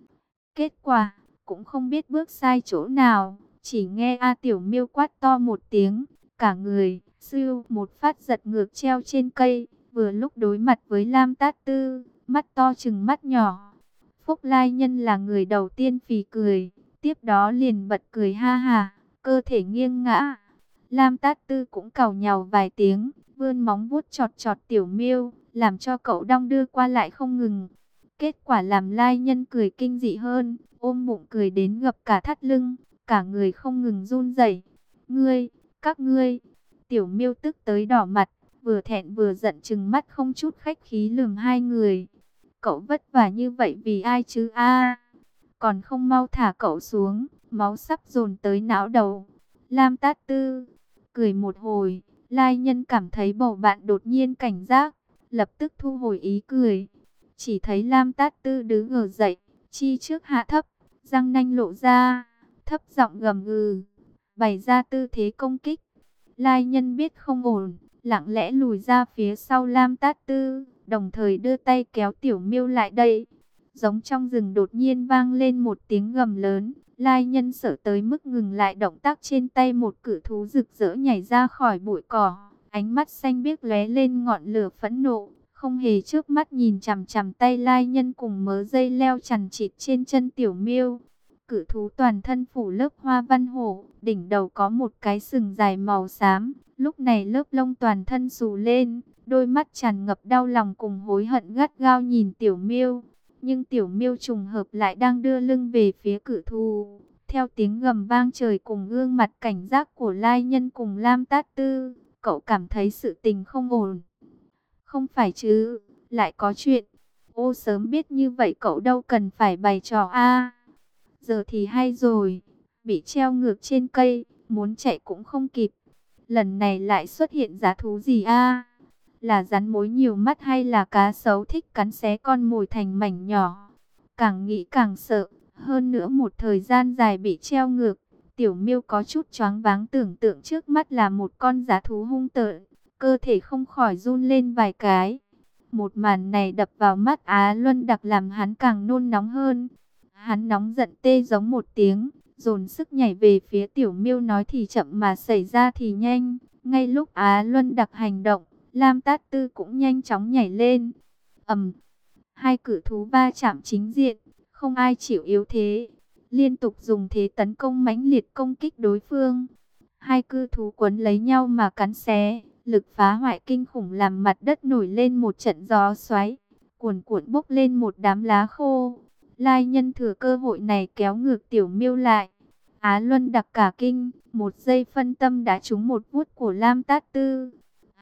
Speaker 1: Kết quả, cũng không biết bước sai chỗ nào, chỉ nghe A Tiểu Miêu quát to một tiếng, cả người, siêu một phát giật ngược treo trên cây, vừa lúc đối mặt với Lam Tát Tư, mắt to chừng mắt nhỏ. Phúc Lai Nhân là người đầu tiên phì cười, tiếp đó liền bật cười ha ha, cơ thể nghiêng ngã. Lam Tát Tư cũng càu nhàu vài tiếng, vươn móng vuốt chọt chọt Tiểu Miêu, làm cho cậu đong đưa qua lại không ngừng. Kết quả làm Lai Nhân cười kinh dị hơn, ôm bụng cười đến gập cả thắt lưng, cả người không ngừng run rẩy. Ngươi, các ngươi, Tiểu Miêu tức tới đỏ mặt, vừa thẹn vừa giận trừng mắt không chút khách khí lườm hai người. Cậu vất vả như vậy vì ai chứ a? Còn không mau thả cậu xuống, máu sắp dồn tới não đầu. Lam Tát Tư cười một hồi, Lai Nhân cảm thấy bầu bạn đột nhiên cảnh giác, lập tức thu hồi ý cười. Chỉ thấy Lam Tát Tư đứng ngửa dậy, chi trước hạ thấp, răng nanh lộ ra, thấp giọng gầm gừ, bày ra tư thế công kích. Lai Nhân biết không ổn, lặng lẽ lùi ra phía sau Lam Tát Tư, đồng thời đưa tay kéo Tiểu Miêu lại đây. Giống trong rừng đột nhiên vang lên một tiếng gầm lớn, Lai Nhân sợ tới mức ngừng lại động tác trên tay, một cự thú rực rỡ nhảy ra khỏi bụi cỏ, ánh mắt xanh biếc lóe lên ngọn lửa phẫn nộ, không hề chớp mắt nhìn chằm chằm tay Lai Nhân cùng mớ dây leo chằng chịt trên chân Tiểu Miêu. Cự thú toàn thân phủ lớp hoa văn hổ, đỉnh đầu có một cái sừng dài màu xám, lúc này lớp lông toàn thân xù lên, đôi mắt tràn ngập đau lòng cùng hối hận gắt gao nhìn Tiểu Miêu. Nhưng Tiểu Miêu trùng hợp lại đang đưa lưng về phía cự thú. Theo tiếng gầm vang trời cùng gương mặt cảnh giác của Lai Nhân cùng Lam Tát Tư, cậu cảm thấy sự tình không ổn. Không phải chứ, lại có chuyện. Ô, sớm biết như vậy cậu đâu cần phải bày trò a. Giờ thì hay rồi, bị treo ngược trên cây, muốn chạy cũng không kịp. Lần này lại xuất hiện dã thú gì a? Là rắn mối nhiều mắt hay là cá sấu thích cắn xé con mồi thành mảnh nhỏ? Càng nghĩ càng sợ, hơn nữa một thời gian dài bị treo ngược, Tiểu Miêu có chút choáng váng, tưởng tượng trước mắt là một con dã thú hung tợn, cơ thể không khỏi run lên vài cái. Một màn này đập vào mắt Á Luân Đặc làm hắn càng nôn nóng hơn. Hắn nóng giận tê giống một tiếng, dồn sức nhảy về phía Tiểu Miêu, nói thì chậm mà xảy ra thì nhanh. Ngay lúc Á Luân Đặc hành động, Lam Tát Tư cũng nhanh chóng nhảy lên. Ầm, hai cự thú va chạm chính diện, không ai chịu yếu thế, liên tục dùng thế tấn công mãnh liệt công kích đối phương. Hai cự thú quấn lấy nhau mà cắn xé, lực phá hoại kinh khủng làm mặt đất nổi lên một trận gió xoáy, cuồn cuộn bốc lên một đám lá khô. Lai Nhân thừa cơ hội này kéo ngược Tiểu Miêu lại. Á Luân Đặc cả kinh, một giây phân tâm đã trúng một vuốt của Lam Tát Tư.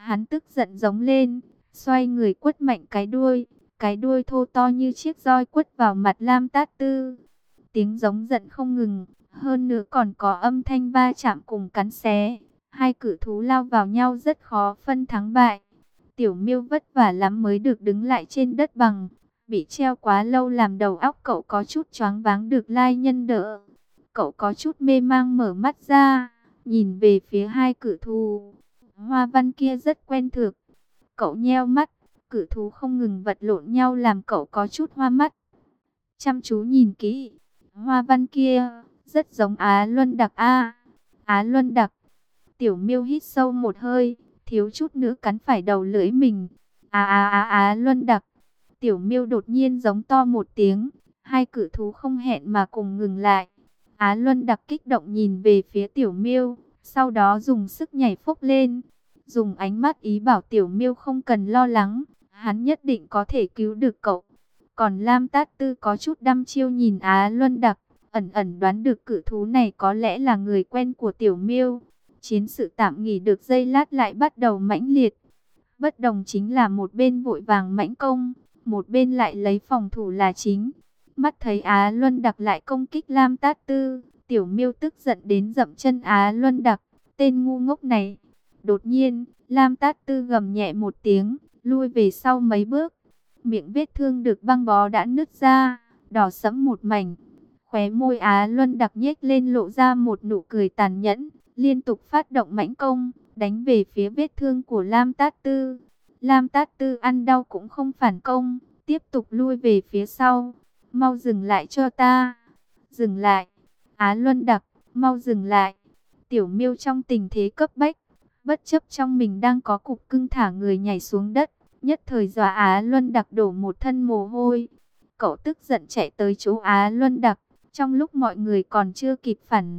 Speaker 1: Hắn tức giận giống lên, xoay người quất mạnh cái đuôi, cái đuôi thô to như chiếc roi quất vào mặt Lam Tát Tư. Tiếng giống giận không ngừng, hơn nữa còn có âm thanh va chạm cùng cắn xé. Hai cự thú lao vào nhau rất khó phân thắng bại. Tiểu Miêu vất vả lắm mới được đứng lại trên đất bằng. Bị treo quá lâu làm đầu óc cậu có chút choáng váng, được lai nhân đỡ. Cậu có chút mê mang mở mắt ra, nhìn về phía hai cự thú. Hoa văn kia rất quen thuộc. Cậu nheo mắt, cự thú không ngừng vật lộn nhau làm cậu có chút hoa mắt. Chăm chú nhìn kỹ, hoa văn kia rất giống Á Luân Đặc a. Á Luân Đặc. Tiểu Miêu hít sâu một hơi, thiếu chút nữa cắn phải đầu lưỡi mình. Á á á Á Luân Đặc. Tiểu Miêu đột nhiên giống to một tiếng, hai cự thú không hẹn mà cùng ngừng lại. Á Luân Đặc kích động nhìn về phía Tiểu Miêu, sau đó dùng sức nhảy phốc lên, dùng ánh mắt ý bảo Tiểu Miêu không cần lo lắng, hắn nhất định có thể cứu được cậu. Còn Lam Tát Tư có chút đăm chiêu nhìn Á Luân Đặc, ẩn ẩn đoán được cự thú này có lẽ là người quen của Tiểu Miêu. Chiến sự tạm nghỉ được giây lát lại bắt đầu mãnh liệt. Bất đồng chính là một bên vội vàng mãnh công, một bên lại lấy phòng thủ là chính. Mắt thấy Á Luân Đặc lại công kích Lam Tát Tư, Tiểu Miêu tức giận đến dậm chân Á Luân Đặc, tên ngu ngốc này. Đột nhiên, Lam Tát Tư gầm nhẹ một tiếng, lui về sau mấy bước. Miệng vết thương được băng bó đã nứt ra, đỏ sẫm một mảnh. Khóe môi Á Luân Đặc nhếch lên lộ ra một nụ cười tàn nhẫn, liên tục phát động mãnh công, đánh về phía vết thương của Lam Tát Tư. Lam Tát Tư ăn đau cũng không phản công, tiếp tục lui về phía sau. Mau dừng lại cho ta. Dừng lại. Á Luân Đặc, mau dừng lại. Tiểu Miêu trong tình thế cấp bách, bất chấp trong mình đang có cục cưng thả người nhảy xuống đất, nhất thời dọa Á Luân Đặc đổ một thân mồ hôi. Cậu tức giận chạy tới chỗ Á Luân Đặc, trong lúc mọi người còn chưa kịp phản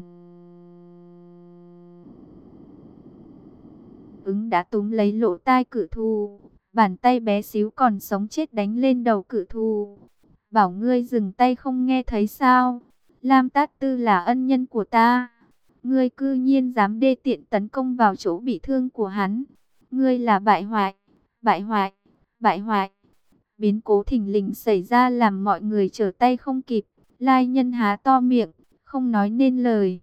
Speaker 1: ứng đã túm lấy lỗ tai cự thú, bàn tay bé xíu còn sống chết đánh lên đầu cự thú. Bảo ngươi dừng tay không nghe thấy sao? Lam Tát Tư là ân nhân của ta, ngươi cư nhiên dám đê tiện tấn công vào chỗ bị thương của hắn. Ngươi là bại hoại, bại hoại, bại hoại. Biến cố thình lình xảy ra làm mọi người trở tay không kịp. Lai nhân há to miệng, không nói nên lời.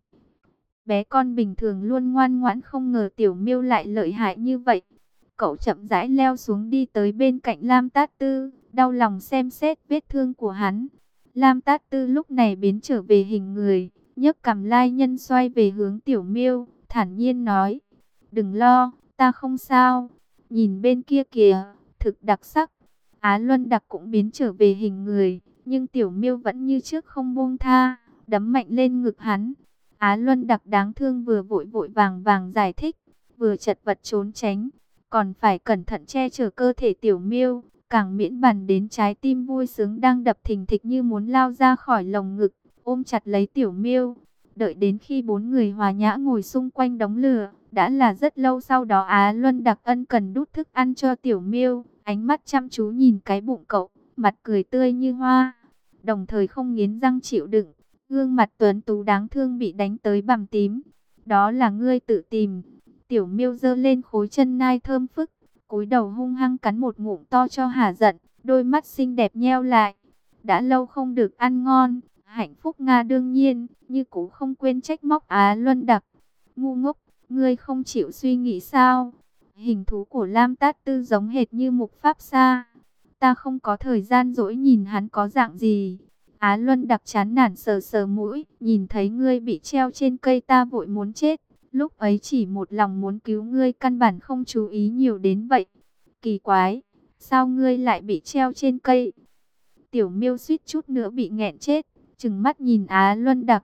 Speaker 1: Bé con bình thường luôn ngoan ngoãn, không ngờ Tiểu Miêu lại lợi hại như vậy. Cậu chậm rãi leo xuống đi tới bên cạnh Lam Tát Tư, đau lòng xem xét vết thương của hắn. Lam Tát Tư lúc này biến trở về hình người, nhấc cằm lai nhân xoay về hướng Tiểu Miêu, thản nhiên nói: đừng lo, ta không sao. Nhìn bên kia kìa, thực đặc sắc. Á Luân Đặc cũng biến trở về hình người, nhưng Tiểu Miêu vẫn như trước không buông tha, đấm mạnh lên ngực hắn. Á Luân Đặc đáng thương vừa vội vội vàng vàng giải thích, vừa chật vật trốn tránh, còn phải cẩn thận che chở cơ thể Tiểu Miêu, càng miễn bàn đến trái tim vui sướng đang đập thình thịch như muốn lao ra khỏi lồng ngực, ôm chặt lấy Tiểu Miêu. Đợi đến khi bốn người hòa nhã ngồi xung quanh đống lửa, đã là rất lâu sau đó. Á Luân Đặc ân cần đút thức ăn cho Tiểu Miêu, ánh mắt chăm chú nhìn cái bụng cậu, mặt cười tươi như hoa, đồng thời không nghiến răng chịu đựng. Gương mặt tuấn tú đáng thương bị đánh tới bầm tím. Đó là ngươi tự tìm. Tiểu Miêu giơ lên khối chân nai thơm phức, cúi đầu hung hăng cắn một ngụm to cho hả giận, đôi mắt xinh đẹp nheo lại. Đã lâu không được ăn ngon, hạnh phúc Nga đương nhiên, như cũ không quên trách móc Á Luân Đặc. Ngu ngốc, ngươi không chịu suy nghĩ sao? Hình thú của Lam Tát Tư giống hệt như Mục Pháp Sa. Ta không có thời gian dỗi nhìn hắn có dạng gì. Á Luân Đặc chán nản sờ sờ mũi, nhìn thấy ngươi bị treo trên cây ta vội muốn chết. Lúc ấy chỉ một lòng muốn cứu ngươi, căn bản không chú ý nhiều đến vậy. Kỳ quái, sao ngươi lại bị treo trên cây? Tiểu Miêu suýt chút nữa bị nghẹn chết, trừng mắt nhìn Á Luân Đặc.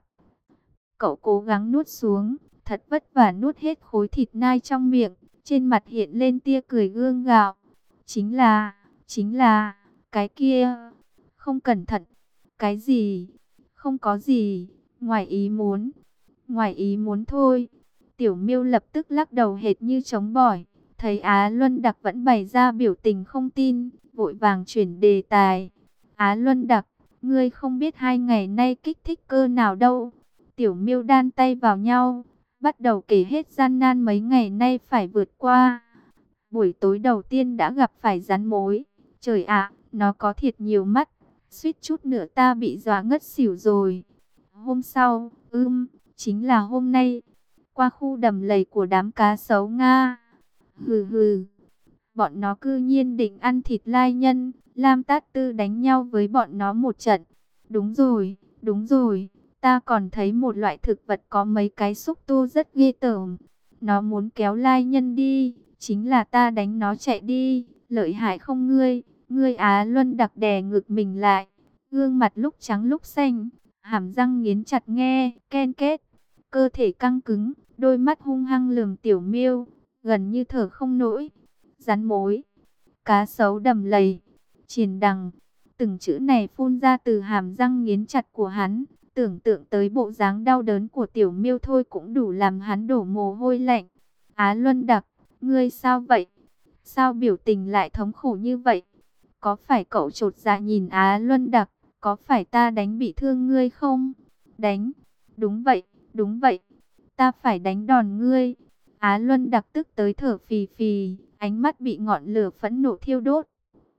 Speaker 1: Cậu cố gắng nuốt xuống, thật vất vả nuốt hết khối thịt nai trong miệng, trên mặt hiện lên tia cười gượng gạo. Chính là, chính là, cái kia, không cẩn thận. Cái gì? Không có gì, ngoài ý muốn, ngoài ý muốn thôi. Tiểu Miêu lập tức lắc đầu hệt như chống bỏi. Thấy Á Luân Đặc vẫn bày ra biểu tình không tin, vội vàng chuyển đề tài. Á Luân Đặc, ngươi không biết hai ngày nay kích thích cơ nào đâu. Tiểu Miêu đan tay vào nhau, bắt đầu kể hết gian nan mấy ngày nay phải vượt qua. Buổi tối đầu tiên đã gặp phải rắn mối. Trời ạ, nó có thiệt nhiều mắt. Suýt chút nữa ta bị dọa ngất xỉu rồi. Hôm sau, ưm, chính là hôm nay. Qua khu đầm lầy của đám cá sấu Nga. Hừ hừ. Bọn nó cư nhiên định ăn thịt lai nhân. Lam Tát Tư đánh nhau với bọn nó một trận. Đúng rồi, đúng rồi. Ta còn thấy một loại thực vật có mấy cái xúc tu rất ghê tởm. Nó muốn kéo lai nhân đi. Chính là ta đánh nó chạy đi. Lợi hại không ngươi? Ngươi Á Luân Đặc đè ngực mình lại. Gương mặt lúc trắng lúc xanh. Hàm răng nghiến chặt nghe, ken két. Cơ thể căng cứng, đôi mắt hung hăng lườm Tiểu Miêu. Gần như thở không nổi. Rắn mối, cá sấu đầm lầy, triền đằng. Từng chữ này phun ra từ hàm răng nghiến chặt của hắn. Tưởng tượng tới bộ dáng đau đớn của Tiểu Miêu thôi cũng đủ làm hắn đổ mồ hôi lạnh. Á Luân Đặc, ngươi sao vậy? Sao biểu tình lại thống khổ như vậy? Có phải cậu chột dạ nhìn Á Luân Đặc? Có phải ta đánh bị thương ngươi không? Đánh? Đúng vậy, đúng vậy. Ta phải đánh đòn ngươi. Á Luân Đặc tức tới thở phì phì, ánh mắt bị ngọn lửa phẫn nộ thiêu đốt.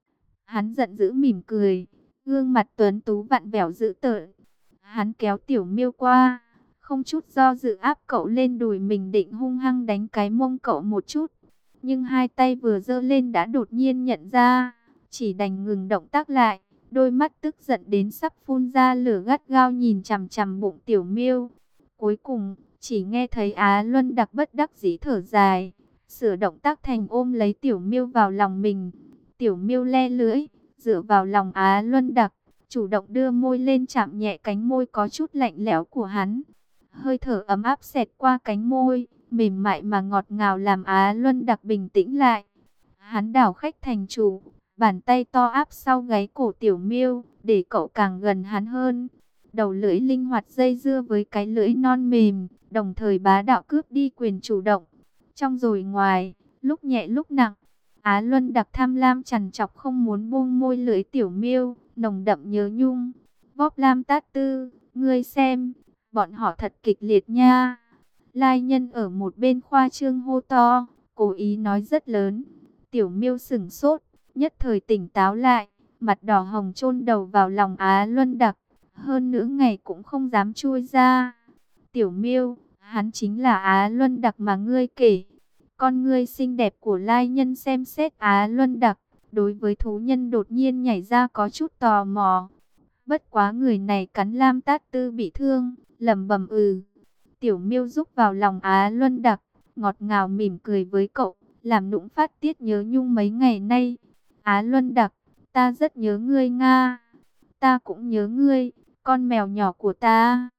Speaker 1: Hắn giận dữ mỉm cười, gương mặt tuấn tú vặn vẹo dữ tợn. Hắn kéo Tiểu Miêu qua, không chút do dự áp cậu lên đùi mình định hung hăng đánh cái mông cậu một chút. Nhưng hai tay vừa giơ lên đã đột nhiên nhận ra, chỉ đành ngừng động tác lại. Đôi mắt tức giận đến sắp phun ra lửa gắt gao nhìn chằm chằm bụng Tiểu Miêu. Cuối cùng, chỉ nghe thấy Á Luân Đặc bất đắc dĩ thở dài, sửa động tác thành ôm lấy Tiểu Miêu vào lòng mình. Tiểu Miêu le lưỡi, dựa vào lòng Á Luân Đặc, chủ động đưa môi lên chạm nhẹ cánh môi có chút lạnh lẽo của hắn. Hơi thở ấm áp xẹt qua cánh môi, mềm mại mà ngọt ngào làm Á Luân Đặc bình tĩnh lại. Hắn đảo khách thành chủ, bàn tay to áp sau gáy cổ Tiểu Miêu, để cậu càng gần hắn hơn. Đầu lưỡi linh hoạt dây dưa với cái lưỡi non mềm, đồng thời bá đạo cướp đi quyền chủ động. Trong rồi ngoài, lúc nhẹ lúc nặng, Á Luân Đặc tham lam chằn chọc không muốn buông môi lưỡi Tiểu Miêu, nồng đậm nhớ nhung. Vóp Lam Tát Tư, ngươi xem, bọn họ thật kịch liệt nha. Lai Nhân ở một bên khoa trương hô to, cố ý nói rất lớn. Tiểu Miêu sững sốt, nhất thời tỉnh táo lại, mặt đỏ hồng chôn đầu vào lòng Á Luân Đặc, hơn nửa ngày cũng không dám chui ra. Tiểu Miêu, hắn chính là Á Luân Đặc mà ngươi kể. Con ngươi xinh đẹp của Lai Nhân xem xét Á Luân Đặc, đối với thú nhân đột nhiên nhảy ra có chút tò mò. Bất quá người này cắn Lam Tát Tư bị thương, lẩm bẩm ừ. Tiểu Miêu rúc vào lòng Á Luân Đặc, ngọt ngào mỉm cười với cậu, làm nũng phát tiết nhớ nhung mấy ngày nay. Á Luân Đặc, ta rất nhớ ngươi Nga. Ta cũng nhớ ngươi, con mèo nhỏ của ta.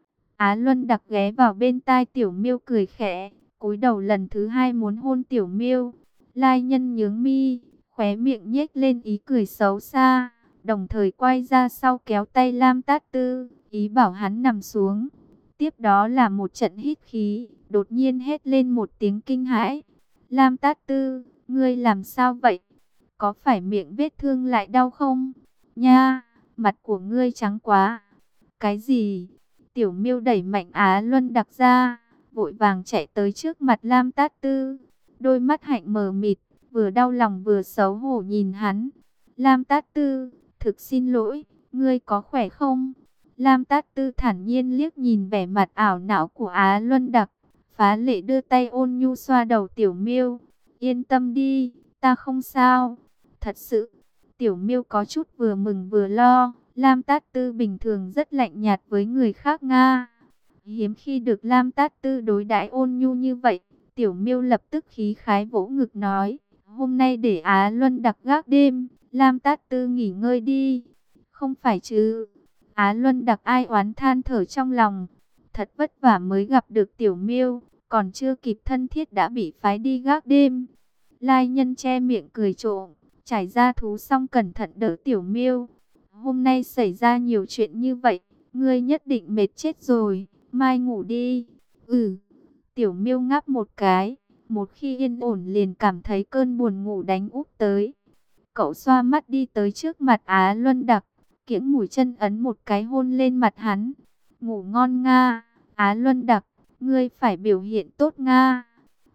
Speaker 1: Á Luân Đặc ghé vào bên tai Tiểu Miêu cười khẽ, cúi đầu lần thứ hai muốn hôn Tiểu Miêu. Lai Nhân nhướng mi, khóe miệng nhếch lên ý cười xấu xa, đồng thời quay ra sau kéo tay Lam Tát Tư, ý bảo hắn nằm xuống. Tiếp đó là một trận hít khí, đột nhiên hét lên một tiếng kinh hãi. Lam Tát Tư, ngươi làm sao vậy? Có phải miệng vết thương lại đau không? Nha, mặt của ngươi trắng quá. Cái gì? Tiểu Miêu đẩy mạnh Á Luân Đặc ra, vội vàng chạy tới trước mặt Lam Tát Tư. Đôi mắt hạnh mờ mịt, vừa đau lòng vừa xấu hổ nhìn hắn. Lam Tát Tư, thực xin lỗi, ngươi có khỏe không? Lam Tát Tư thản nhiên liếc nhìn vẻ mặt ảo não của Á Luân Đặc, phá lệ đưa tay ôn nhu xoa đầu Tiểu Miêu. Yên tâm đi, ta không sao. Thật sự, Tiểu Miêu có chút vừa mừng vừa lo. Lam Tát Tư bình thường rất lạnh nhạt với người khác Nga. Hiếm khi được Lam Tát Tư đối đãi ôn nhu như vậy. Tiểu Miêu lập tức khí khái vỗ ngực nói, hôm nay để Á Luân Đặc gác đêm, Lam Tát Tư nghỉ ngơi đi. Không phải chứ? Á Luân Đặc ai oán than thở trong lòng. Thật vất vả mới gặp được Tiểu Miêu, còn chưa kịp thân thiết đã bị phái đi gác đêm. Lai Nhân che miệng cười trộm, trải ra thú xong cẩn thận đỡ Tiểu Miêu. Hôm nay xảy ra nhiều chuyện như vậy, ngươi nhất định mệt chết rồi, mai ngủ đi. Ừ. Tiểu Miêu ngáp một cái, một khi yên ổn liền cảm thấy cơn buồn ngủ đánh úp tới. Cậu xoa mắt đi tới trước mặt Á Luân Đặc, kiễng mũi chân ấn một cái hôn lên mặt hắn. Ngủ ngon Nga, Á Luân Đặc, ngươi phải biểu hiện tốt Nga.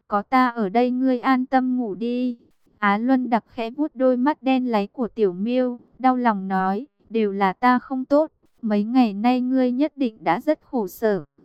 Speaker 1: có ta ở đây ngươi an tâm ngủ đi. Á Luân Đặc khẽ vuốt đôi mắt đen láy của Tiểu Miêu, đau lòng nói, đều là ta không tốt, mấy ngày nay ngươi nhất định đã rất khổ sở.